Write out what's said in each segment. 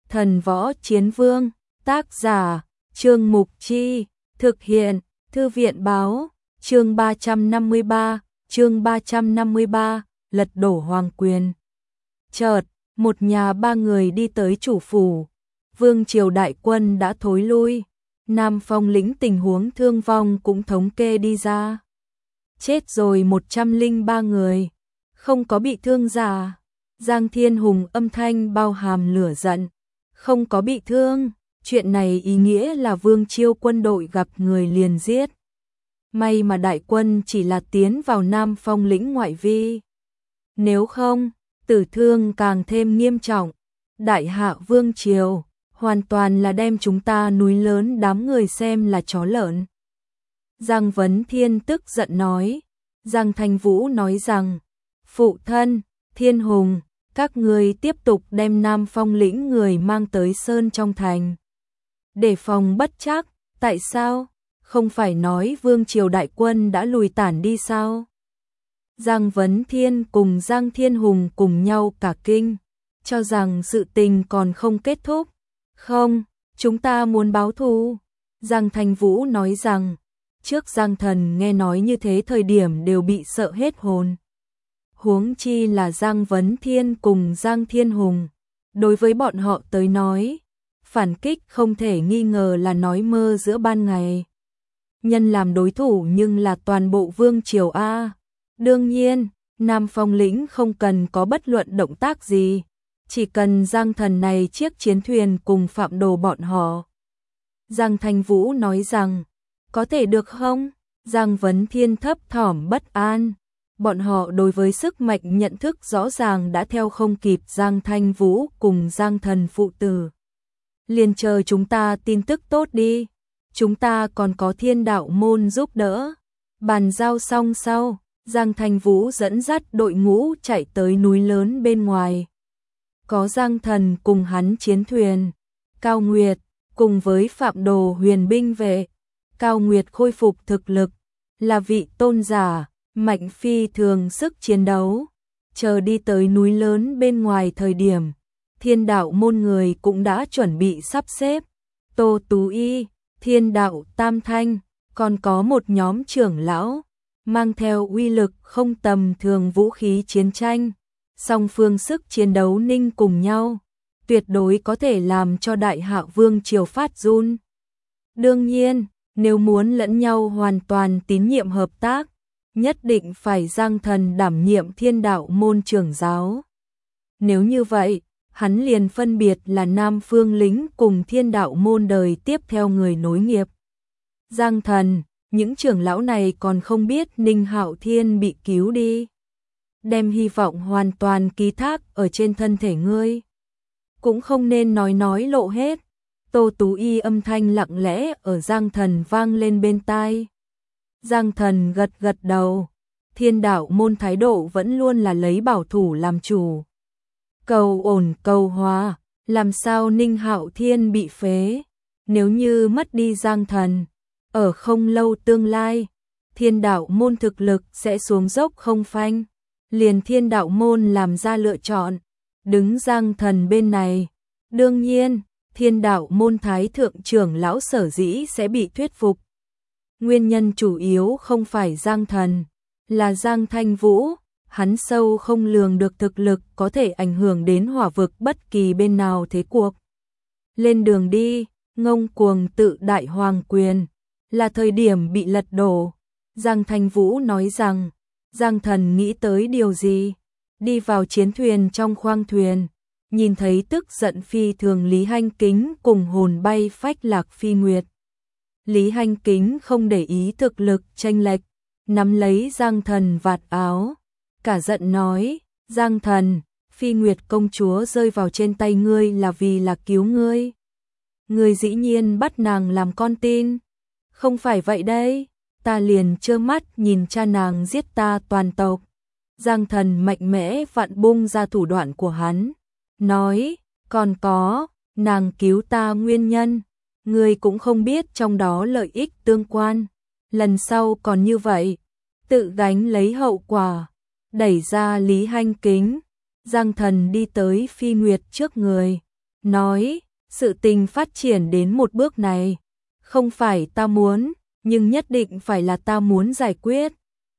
Thần võ chiến vương, tác giả, Trương Mục Chi, thực hiện, Thư viện báo, chương 353, lật đổ hoàng quyền. Chợt, một nhà ba người đi tới chủ phủ, vương triều đại quân đã thối lui, Nam Phong lĩnh tình huống thương vong cũng thống kê đi ra. Chết rồi 103 người, không có bị thương giả. Giang Thiên Hùng âm thanh bao hàm lửa giận, không có bị thương, chuyện này ý nghĩa là vương triều quân đội gặp người liền giết. May mà đại quân chỉ là tiến vào Nam Phong lĩnh ngoại vi. Nếu không, tử thương càng thêm nghiêm trọng. Đại hạ vương triều, hoàn toàn là đem chúng ta núi lớn đám người xem là chó lợn. Giang Vấn Thiên tức giận nói. Giang Thanh Vũ nói rằng, phụ thân, Thiên Hùng, các người tiếp tục đem Nam Phong lĩnh người mang tới Sơn trong thành. Để phòng bất trắc, tại sao? Không phải nói vương triều đại quân đã lùi tản đi sao? Giang Vấn Thiên cùng Giang Thiên Hùng cùng nhau cả kinh, cho rằng sự tình còn không kết thúc. Không, chúng ta muốn báo thù. Giang Thanh Vũ nói rằng, trước Giang Thần nghe nói như thế thời điểm đều bị sợ hết hồn. Huống chi là Giang Vấn Thiên cùng Giang Thiên Hùng. Đối với bọn họ tới nói, phản kích không thể nghi ngờ là nói mơ giữa ban ngày. Nhân làm đối thủ nhưng là toàn bộ vương triều A. Đương nhiên, Nam Phong lĩnh không cần có bất luận động tác gì, chỉ cần Giang Thần này chiếc chiến thuyền cùng Phạm Đồ bọn họ. Giang Thanh Vũ nói rằng, có thể được không? Giang Vấn Thiên thấp thỏm bất an. Bọn họ đối với sức mạnh nhận thức rõ ràng đã theo không kịp Giang Thanh Vũ cùng Giang Thần phụ tử. Liền chờ chúng ta tin tức tốt đi. Chúng ta còn có Thiên Đạo môn giúp đỡ. Bàn giao xong sau, Giang Thanh Vũ dẫn dắt đội ngũ chạy tới núi lớn bên ngoài. Có Giang Thần cùng hắn chiến thuyền, Cao Nguyệt cùng với Phạm Đồ huyền binh vệ. Cao Nguyệt khôi phục thực lực, là vị tôn giả, mạnh phi thường sức chiến đấu. Chờ đi tới núi lớn bên ngoài thời điểm, Thiên Đạo môn người cũng đã chuẩn bị sắp xếp. Tô Tú Y, Thiên Đạo Tam Thanh, còn có một nhóm trưởng lão, mang theo uy lực không tầm thường vũ khí chiến tranh. Song phương sức chiến đấu ninh cùng nhau, tuyệt đối có thể làm cho đại hạ vương triều phát run. Đương nhiên, nếu muốn lẫn nhau hoàn toàn tín nhiệm hợp tác, nhất định phải Giang Thần đảm nhiệm Thiên Đạo môn trưởng giáo. Nếu như vậy, hắn liền phân biệt là Nam Phương lĩnh cùng Thiên Đạo môn đời tiếp theo người nối nghiệp. Giang Thần, những trưởng lão này còn không biết Ninh Hạo Thiên bị cứu đi. Đem hy vọng hoàn toàn ký thác ở trên thân thể ngươi. Cũng không nên nói lộ hết. Tô Tú Y âm thanh lặng lẽ ở Giang Thần vang lên bên tai. Giang Thần gật đầu. Thiên Đạo môn thái độ vẫn luôn là lấy bảo thủ làm chủ. Cầu ổn cầu hòa, làm sao Ninh Hạo Thiên bị phế. Nếu như mất đi Giang Thần, ở không lâu tương lai, Thiên Đạo môn thực lực sẽ xuống dốc không phanh. Liền Thiên Đạo môn làm ra lựa chọn, đứng Giang Thần bên này. Đương nhiên, Thiên Đạo môn thái thượng trưởng lão sở dĩ sẽ bị thuyết phục. Nguyên nhân chủ yếu không phải Giang Thần, là Giang Thanh Vũ. Hắn sâu không lường được thực lực có thể ảnh hưởng đến hỏa vực bất kỳ bên nào thế cuộc. Lên đường đi, ngông cuồng tự đại hoàng quyền, là thời điểm bị lật đổ. Giang Thanh Vũ nói rằng, Giang Thần nghĩ tới điều gì? Đi vào chiến thuyền trong khoang thuyền, nhìn thấy tức giận phi thường Lý Hanh Kính cùng hồn bay phách lạc Phi Nguyệt. Lý Hanh Kính không để ý thực lực chênh lệch, nắm lấy Giang Thần vạt áo, cả giận nói, Giang Thần, Phi Nguyệt công chúa rơi vào trên tay ngươi là vì là cứu ngươi. Ngươi dĩ nhiên bắt nàng làm con tin. Không phải vậy đây, ta liền trơ mắt nhìn cha nàng giết ta toàn tộc. Giang Thần mạnh mẽ vặn bung ra thủ đoạn của hắn, nói, còn có, nàng cứu ta nguyên nhân, ngươi cũng không biết trong đó lợi ích tương quan. Lần sau còn như vậy, tự gánh lấy hậu quả. Đẩy ra Lý Hanh Kính, Giang Thần đi tới Phi Nguyệt trước người, nói, sự tình phát triển đến một bước này, không phải ta muốn, nhưng nhất định phải là ta muốn giải quyết.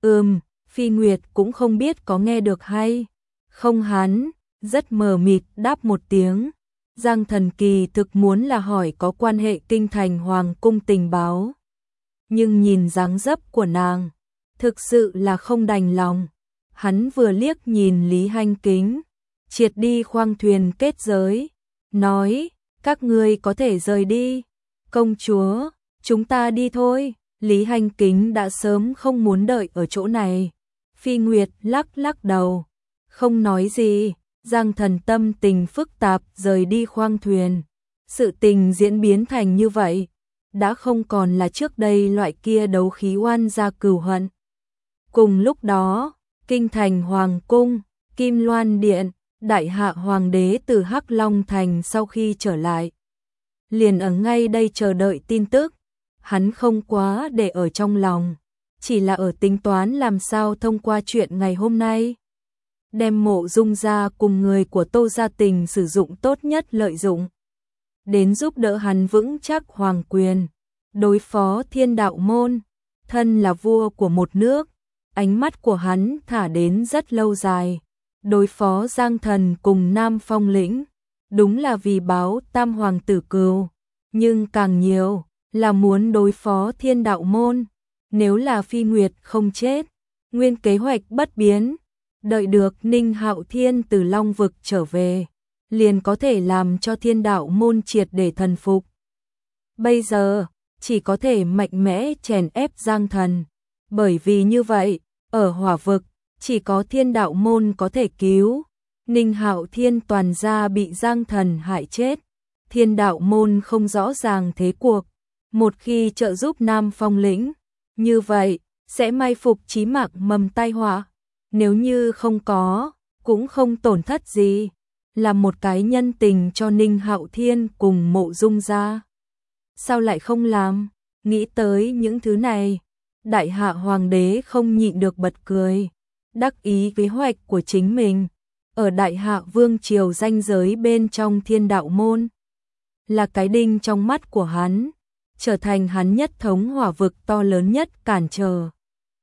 Phi Nguyệt cũng không biết có nghe được hay không, hắn rất mờ mịt đáp một tiếng. Giang Thần kỳ thực muốn là hỏi có quan hệ kinh thành hoàng cung tình báo, nhưng nhìn dáng dấp của nàng, thực sự là không đành lòng. Hắn vừa liếc nhìn Lý Hành Kính, triệt đi khoang thuyền kết giới, nói, các ngươi có thể rời đi. Công chúa, chúng ta đi thôi. Lý Hành Kính đã sớm không muốn đợi ở chỗ này. Phi Nguyệt lắc lắc đầu, không nói gì. Giang Thần tâm tình phức tạp rời đi khoang thuyền. Sự tình diễn biến thành như vậy, đã không còn là trước đây loại kia đấu khí oan gia cừu hận. Cùng lúc đó, kinh thành hoàng cung, Kim Loan Điện, đại hạ hoàng đế từ Hắc Long Thành sau khi trở lại, liền ở ngay đây chờ đợi tin tức. Hắn không quá để ở trong lòng, chỉ là ở tính toán làm sao thông qua chuyện ngày hôm nay, đem Mộ Dung gia cùng người của Tô gia tình sử dụng tốt nhất lợi dụng, đến giúp đỡ hắn vững chắc hoàng quyền, đối phó Thiên Đạo môn. Thân là vua của một nước, ánh mắt của hắn thả đến rất lâu dài, đối phó Giang Thần cùng Nam Phong lĩnh, đúng là vì báo tam hoàng tử cừu, nhưng càng nhiều là muốn đối phó Thiên Đạo môn. Nếu là Phi Nguyệt không chết, nguyên kế hoạch bất biến, đợi được Ninh Hạo Thiên từ Long vực trở về, liền có thể làm cho Thiên Đạo môn triệt để thần phục. Bây giờ, chỉ có thể mạnh mẽ chèn ép Giang Thần, bởi vì như vậy, ở Hỏa vực, chỉ có Thiên Đạo môn có thể cứu. Ninh Hạo Thiên toàn gia bị Giang Thần hại chết, Thiên Đạo môn không rõ ràng thế cuộc, một khi trợ giúp Nam Phong lĩnh, như vậy sẽ mai phục chí mạng mầm tai họa. Nếu như không có, cũng không tổn thất gì, là một cái nhân tình cho Ninh Hạo Thiên cùng Mộ Dung gia. Sao lại không làm? Nghĩ tới những thứ này, đại hạ hoàng đế không nhịn được bật cười, đắc ý kế hoạch của chính mình. Ở đại hạ vương triều ranh giới bên trong Thiên Đạo môn, là cái đinh trong mắt của hắn, trở thành hắn nhất thống hỏa vực to lớn nhất cản trở.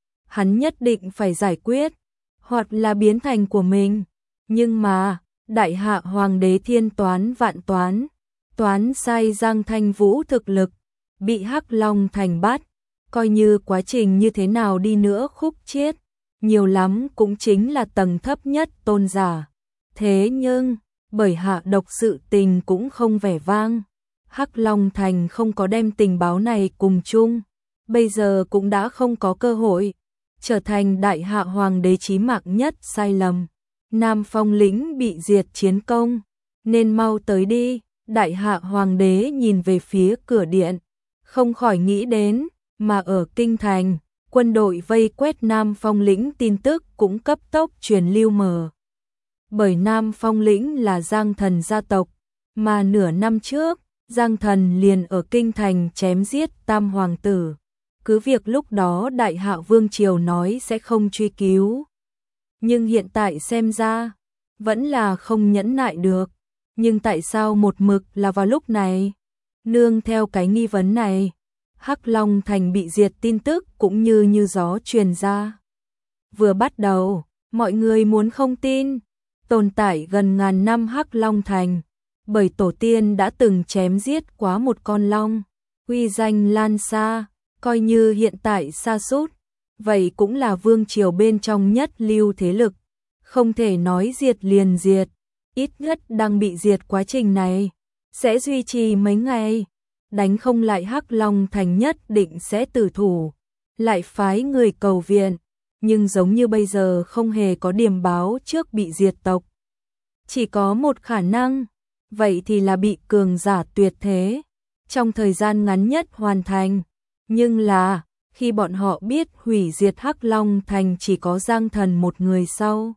Hắn nhất định phải giải quyết, hoặc là biến thành của mình. Nhưng mà, đại hạ hoàng đế thiên toán vạn toán, toán sai Giang Thanh Vũ thực lực, bị Hắc Long Thành bắt, coi như quá trình như thế nào đi nữa khúc chiết, nhiều lắm cũng chính là tầng thấp nhất tôn giả. Thế nhưng, bởi hạ độc sự tình cũng không vẻ vang, Hắc Long Thành không có đem tình báo này cùng chung, bây giờ cũng đã không có cơ hội, trở thành đại hạ hoàng đế chí mạng nhất sai lầm. Nam Phong lĩnh bị diệt chiến công, nên mau tới đi. Đại hạ hoàng đế nhìn về phía cửa điện, không khỏi nghĩ đến, mà ở kinh thành, quân đội vây quét Nam Phong lĩnh tin tức cũng cấp tốc truyền lưu mờ. Bởi Nam Phong lĩnh là Giang Thần gia tộc, mà nửa năm trước, Giang Thần liền ở kinh thành chém giết tam hoàng tử. Cứ việc lúc đó đại hạ vương triều nói sẽ không truy cứu, nhưng hiện tại xem ra, vẫn là không nhẫn nại được. Nhưng tại sao một mực là vào lúc này? Nương theo cái nghi vấn này, Hắc Long Thành bị diệt tin tức cũng như gió truyền ra. Vừa bắt đầu, mọi người muốn không tin, tồn tại gần ngàn năm Hắc Long Thành, bởi tổ tiên đã từng chém giết quá một con long, uy danh lan xa, coi như hiện tại sa sút, vậy cũng là vương triều bên trong nhất lưu thế lực, không thể nói diệt liền diệt. Ít nhất đang bị diệt quá trình này sẽ duy trì mấy ngày, đánh không lại Hắc Long Thành nhất định sẽ tử thủ, lại phái người cầu viện, nhưng giống như bây giờ không hề có điềm báo trước bị diệt tộc. Chỉ có một khả năng, vậy thì là bị cường giả tuyệt thế, trong thời gian ngắn nhất hoàn thành. Nhưng là, khi bọn họ biết hủy diệt Hắc Long Thành chỉ có Giang Thần một người sau,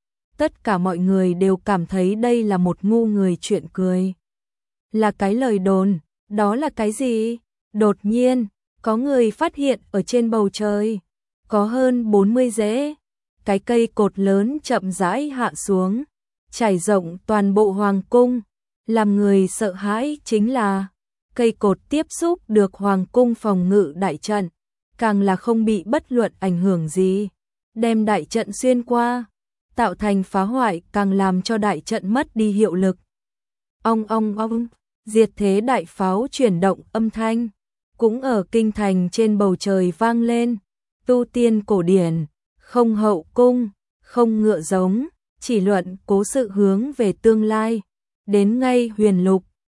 tất cả mọi người đều cảm thấy đây là một ngu người chuyện cười. Là cái lời đồn, đó là cái gì? Đột nhiên, có người phát hiện ở trên bầu trời, có hơn 40 rễ, cái cây cột lớn chậm rãi hạ xuống, trải rộng toàn bộ hoàng cung, Làm người sợ hãi chính là cây cột tiếp xúc được hoàng cung phòng ngự đại trận, càng là không bị bất luận ảnh hưởng gì, đem đại trận xuyên qua, tạo thành phá hoại càng làm cho đại trận mất đi hiệu lực. Ong ong ong, diệt thế đại pháo chuyển động âm thanh, cũng ở kinh thành trên bầu trời vang lên. Tu tiên cổ điển, không hậu cung, không ngựa giống, chỉ luận cố sự hướng về tương lai. Đến ngay huyền lục,